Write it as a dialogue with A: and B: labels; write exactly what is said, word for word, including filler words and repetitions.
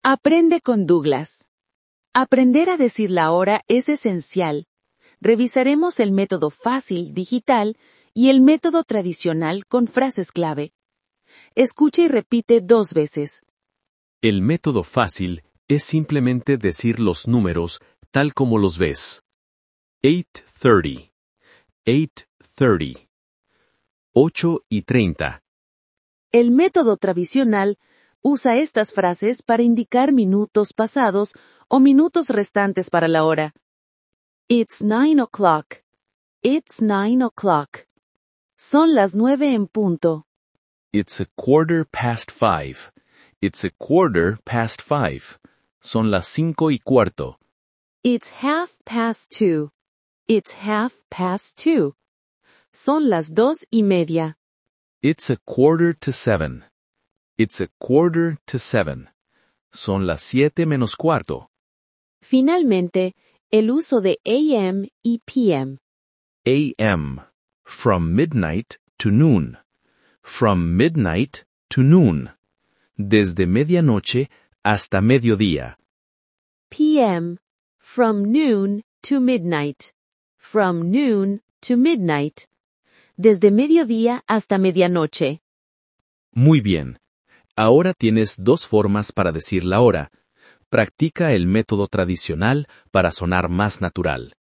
A: Aprende con Douglas. Aprender a decir la hora es esencial. Revisaremos el método fácil digital y el método tradicional con frases clave. Escucha y repite dos veces.
B: El método fácil es simplemente decir los números tal como los ves. eight thirty, eight thirty, ocho y treinta.
A: El método tradicional usa estas frases para indicar minutos pasados o minutos restantes para la hora. It's nine o'clock. It's nine o'clock. Son las nueve en punto.
B: It's a quarter past five. It's a quarter past five. Son las cinco y cuarto.
A: It's half past two. It's half past two. Son las dos y media.
B: It's a quarter to seven. It's a quarter to seven. Son las siete menos cuarto.
A: Finalmente, el uso de A M y P M.
B: A M. From midnight to noon. From midnight to noon. Desde medianoche hasta mediodía.
A: P M. From noon to midnight. From noon to midnight. Desde mediodía hasta medianoche.
B: Muy bien. Ahora tienes dos formas para decir la hora. Practica el método tradicional para sonar más natural.